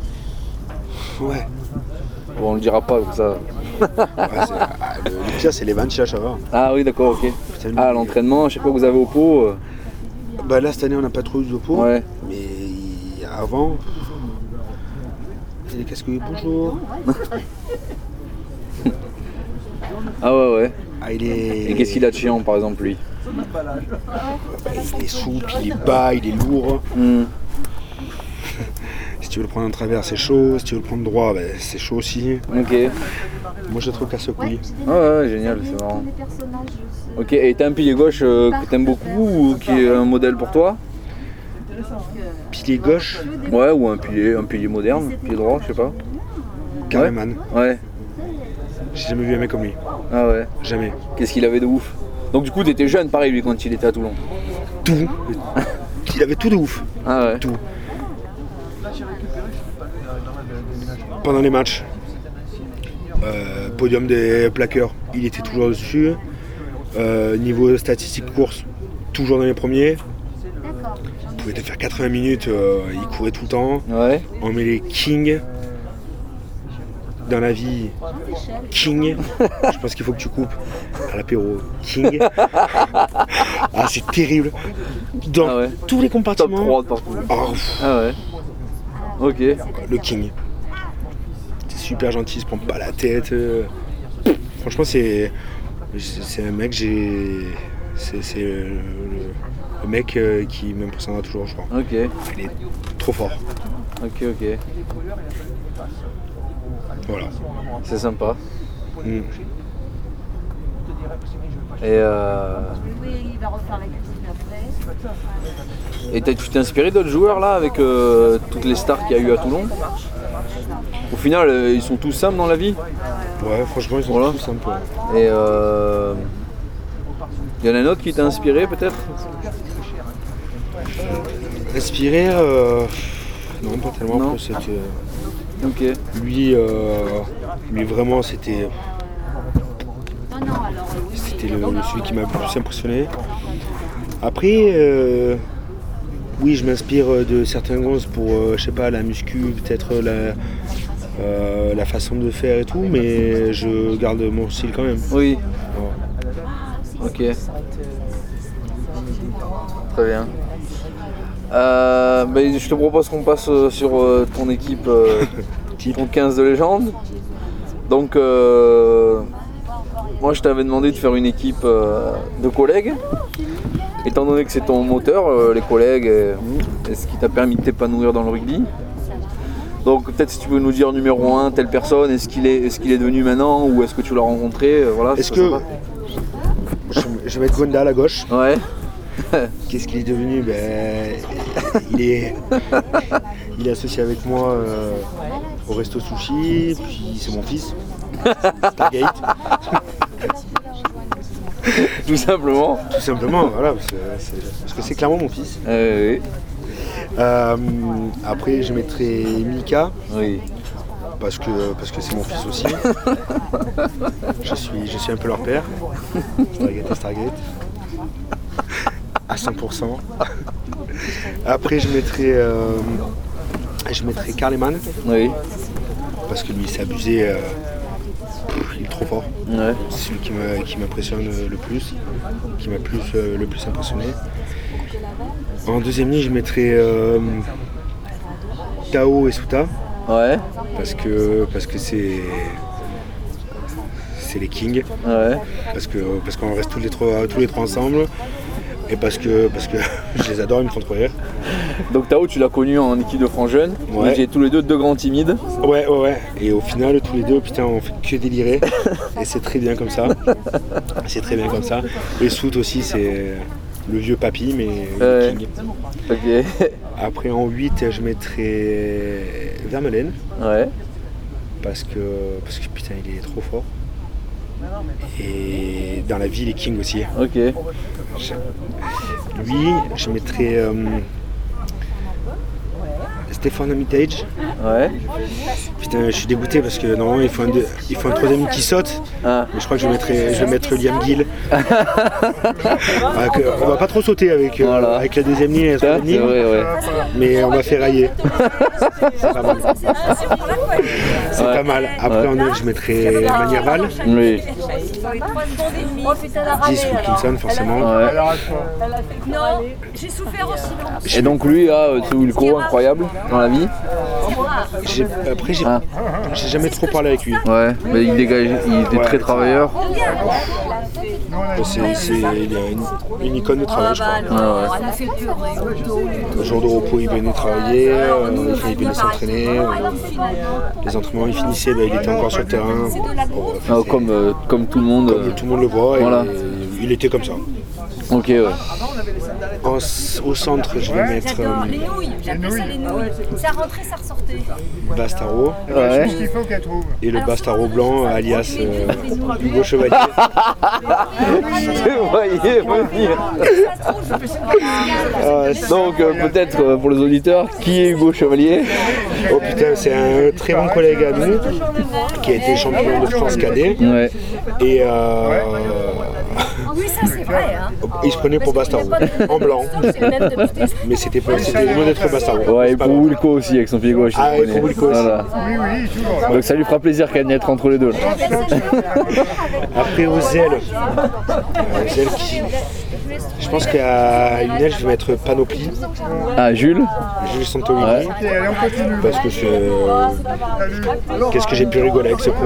Ouais. Bon, on le dira pas comme ça. Ouais, c'est- ah, le, le pire, c'est les vingt ça va. Ah oui, d'accord, ok. Putain, Ah, mais- l'entraînement, je sais pas que vous avez au pot. euh, Bah là, cette année, on n'a pas trop eu de pot. Ouais. Mais il- avant. Et qu'est-ce que. Bonjour. Ah ouais, ouais. Ah, il est. Et qu'est-ce qu'il a de chiant, par exemple, lui? Bah, il est souple, il est bas, il est lourd. Hmm. Si tu veux le prendre en travers, c'est chaud. Si tu veux le prendre droit, bah, c'est chaud aussi. Ok. Moi, je le trouve casse-couille. Ah ouais, ouais, génial, c'est marrant. Ok, et t'as un pilier gauche euh, que t'aimes beaucoup ou qui est un modèle pour toi? Pilier gauche, Ouais, ou un pilier, un pilier moderne, pilier droit, je sais pas. Kahneman. Ouais. J'ai jamais vu un mec comme lui. Ah ouais. Jamais. Qu'est-ce qu'il avait de ouf? Donc du coup, t'étais jeune, pareil, lui, quand il était à Toulon. Tout. Il avait tout de ouf. Ah ouais. Tout. Pendant les matchs. Euh, podium des plaqueurs, il était toujours dessus. Euh, niveau statistique course, toujours dans les premiers. pouvait te faire quatre-vingts minutes, euh, il courait tout le temps. Ouais. On met les King. Dans la vie, King. Je pense qu'il faut que tu coupes à l'apéro. King. Ah, c'est terrible. Dans Ah ouais. tous les Top compartiments. trois de partout. Oh, pff, Ah ouais. Ok. le King. C'est super gentil, il se prend pas la tête. euh. Franchement, c'est c'est un mec, j'ai c'est c'est le, le- le mec euh, qui m'impressionnera toujours, je crois. Ok. Il est trop fort. Ok, ok. Voilà. C'est sympa. Mm. Et euh... Oui, il va refaire la cuisine après. Et t'as- tu t'es inspiré d'autres joueurs là avec euh, toutes les stars qu'il y a eu à Toulon? Au final, euh, ils sont tous simples dans la vie. Ouais, franchement, ils sont Voilà. tous sympas. Et euh... il y en a un autre qui t'a inspiré peut-être? Inspiré, euh... non, pas tellement. Non. Après, c'était- Ok. Lui, euh, lui vraiment, c'était Non, non, alors oui. c'était le, le- celui qui m'a le plus impressionné. Après, euh, oui, je m'inspire de certains gonzes pour, euh, je sais pas, la muscu, peut-être la, euh, la façon de faire et tout, mais je garde mon style quand même. Oui. Voilà. Ok. Très bien. Euh, ben, je te propose qu'on passe euh, sur euh, ton équipe, euh, Type. ton quinze de légende. Donc, euh, moi je t'avais demandé de faire une équipe euh, de collègues. Étant donné que c'est ton moteur, euh, les collègues, euh, et ce qui t'a permis de t'épanouir dans le rugby. Donc peut-être si tu peux nous dire numéro un, telle personne, est-ce qu'il est, est-ce qu'il est devenu maintenant ou est-ce que tu l'as rencontré, euh, voilà, Est-ce c'est que sympa. je, je vais mettre Gondal à gauche. Ouais. Qu'est-ce qu'il est devenu? Ben, il est, il est associé avec moi euh, au Resto Sushi, puis c'est mon fils. Stargate, Tout simplement. tout simplement, voilà, parce que c'est, parce que c'est clairement mon fils. Euh, Euh, après, je mettrai Mika, oui. parce que parce que c'est mon fils aussi. Je suis, je suis un peu leur père. Stargate et Stargate. À cent pour cent. Après, je mettrai, euh, je mettrai Karleman, Oui. parce que lui, il s'est abusé. euh, pff, il est trop fort. Ouais. C'est celui qui m'a- qui m'impressionne le plus, qui m'a plus, euh, le plus impressionné. En deuxième ligne, je mettrai euh, Tao et Suta, Ouais. parce que parce que c'est c'est les kings, Ouais. parce que parce qu'on reste tous les trois tous les trois ensemble, et parce que parce que je les adore, ils me font trop rire. Donc Tao, tu l'as connu en équipe de France jeune. Ouais. Vous étiez tous les deux deux grands timides. Ouais ouais ouais. Et au final, tous les deux, putain, on fait que délirer, et c'est très bien comme ça. C'est très bien comme ça. Et Sout aussi, c'est le vieux papy, mais Ouais. king. Ok. Après en huit, je mettrai Vermeulen, Ouais. parce que parce que putain, il est trop fort. Et dans la vie, il est king aussi. Ok. Lui, je mettrais euh, Stéphane Armitage. Ouais. Putain, je suis dégoûté parce que normalement il faut un, deux- il faut un troisième qui saute. Ah. Mais je crois que je mettrais, je vais mettre Liam Gill. Ah, que- on va pas trop sauter avec, euh, Voilà. avec la deuxième ligne et la Ça, troisième c'est ligne, vrai, ouais. mais on va faire railler. C'est pas mal. C'est Ouais. pas mal. Après Ouais. en neuf, je mettrais Maniaval. Oui. Oh putain, la dix Wilkinson forcément. Ouais. Non, j'ai souffert aussi. Et donc lui, là, euh, c'est Wilco, incroyable dans la vie. J'ai- Après j'ai Ah. j'ai jamais trop parlé avec lui. Ouais. Mais il dégage, il était Ouais. très travailleur. C'est, c'est- il est une, une icône de travail, je crois. Ouais, ouais. Ça m'a fait pleurer. Le jour de repos, il venait travailler, euh, enfin, il venait s'entraîner. euh, les entraînements, il finissait, ben, il était encore sur le terrain. Bon, Ah, enfin, c'est- comme, euh, comme tout le monde. comme euh, tout le monde le voit, et Voilà. il était comme ça. Ok, ouais. En- au centre, je vais mettre J'adore euh, les nouilles, j'appelle ça les nouilles. Ça rentrait, ça ressortait. Bastaro Ouais. Il faut qu'elle trouve. et le Bastaro blanc, alias euh, Hugo Chevalier. Vous voyez venir. Ah, c'est- Donc euh, peut-être euh, pour les auditeurs, qui est Hugo Chevalier? oh putain, c'est un très bon collègue à nous qui a été champion de France cadet. Ouais. Et euh, c'est vrai. Hein. Il se prenait pour Bastaro, en blanc. Mais c'était pas, c'était loin d'être Bastaro. Ouais, et pour Wilco aussi, avec son pied gauche. il Ah, se et prenait. pour Wilco aussi. Voilà. Donc ça lui fera plaisir qu'elle n'y être entre les deux. là. Après, aux ailes. Euh, aux ailes qui... Je pense qu'à une aile, je vais mettre Panoplie, Ah, Jules. Jules Santolini. Ouais. Parce que c'est. euh, Qu'est-ce que j'ai pu rigoler avec ce con.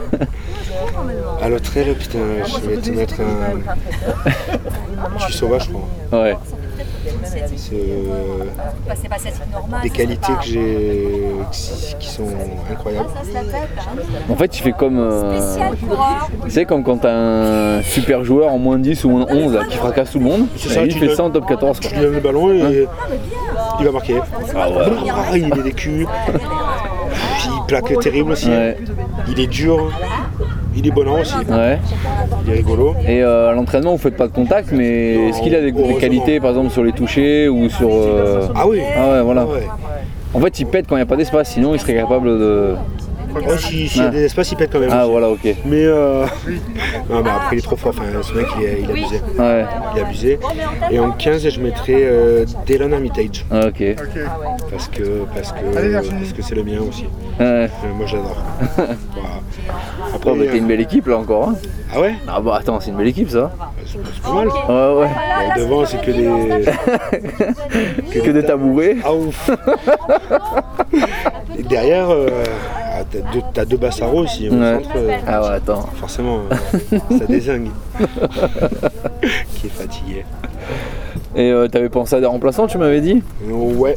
À l'autre aile, putain, je vais te mettre un. Je suis sauvage, je crois. Ouais. C'est euh, Bah, c'est pas cette normale. des c'est qualités pas- que j'ai qui sont incroyables. Ça se la pète, hein. En fait, il fait comme. euh, Spécial coureur. Tu sais, comme quand t'as un super joueur en moins dix ou moins onze là, qui fracasse tout le monde. C'est Et ça, lui, tu il fait le- ça en top quatorze. Tu Quoi. lui donnes le ballon et il va marquer. Ah ouais. Ah, il est des culs. Puis il plaque terrible aussi. Ouais. Il est dur. Il est bonheur aussi. Ouais. Il est rigolo. Et euh, à l'entraînement, vous faites pas de contact, mais Non, est-ce qu'il a des, des heureusement. qualités, par exemple, sur les touchés ou sur. euh, Ah oui. Ah ouais, voilà. Ah ouais. En fait, il pète quand il n'y a pas d'espace, sinon il serait capable de. Ouais, si- s'il y a Ah. des espaces, il pète quand même. Ah aussi. voilà, ok. Mais euh... non, mais après il est trop fort. Enfin, ce mec il est, il est abusé. Ouais. Il est abusé. Et en quinze, je mettrais euh, Dylan Armitage Ah, ok. parce que parce que parce que c'est le mien aussi. Ouais. Euh, moi j'adore. Voilà. Après, Oh, bah, t'es une belle équipe là encore. Hein. ah ouais, Ah bah attends, c'est une belle équipe ça. c'est c'est pas mal. Ouais, ouais. Bon, devant c'est que des Que des tabourets. ah ouf. Et derrière, euh, ah, t'as deux, t'as deux Bassaro aussi. Au Ouais. centre, euh, Ah ouais, attends. forcément, euh, ça dézingue. Qui est fatigué. Et euh, t'avais pensé à des remplaçants, tu m'avais dit? Ouais.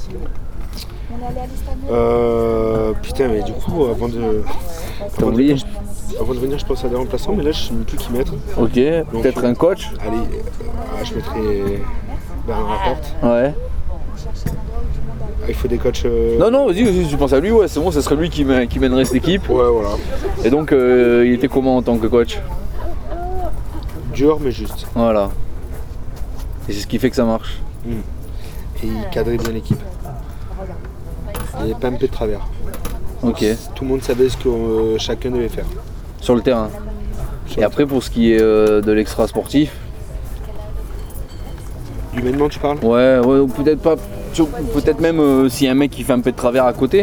Euh, putain, mais du coup, avant de, T'as avant de, oublié? venir, je- avant de venir, je pense à des remplaçants, mais là, je sais même plus qui mettre. Ok, peut-être un coach? Allez, euh, ah, je mettrais Bernard Laporte. Ouais. Ah, il faut des coachs. euh, Non, non, vas-y, vas-y, tu penses à lui, ouais, c'est bon, ce serait lui qui, mè- qui mènerait cette équipe. Ouais, voilà. Et donc, euh, il était comment en tant que coach? Dur, mais juste. Voilà. Et c'est ce qui fait que ça marche. Et il cadrait bien l'équipe. Il n'y avait pas un peu de travers. Ok. Tout le monde savait ce que euh, chacun devait faire. Sur le terrain. Sur Et après, pour ce qui est euh, de l'extra sportif, Humainement, tu parles? ouais, ouais, peut-être pas. sur- Peut-être même euh, s'il y a un mec qui fait un peu de travers à côté.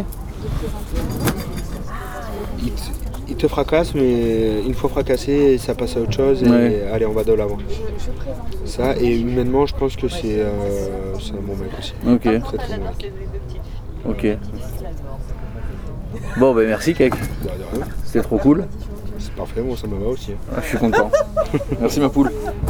Il te, il te fracasse, mais une fois fracassé, ça passe à autre chose et Ouais. allez, on va de l'avant. Ça, et humainement, je pense que c'est euh, c'est un bon mec aussi. Ok, Très très bon mec. ok. Bon, ben merci, Kek. Bah, de rien. C'était trop cool. C'est parfait, moi ça me va aussi. hein. Ah, je suis content. Merci, ma poule.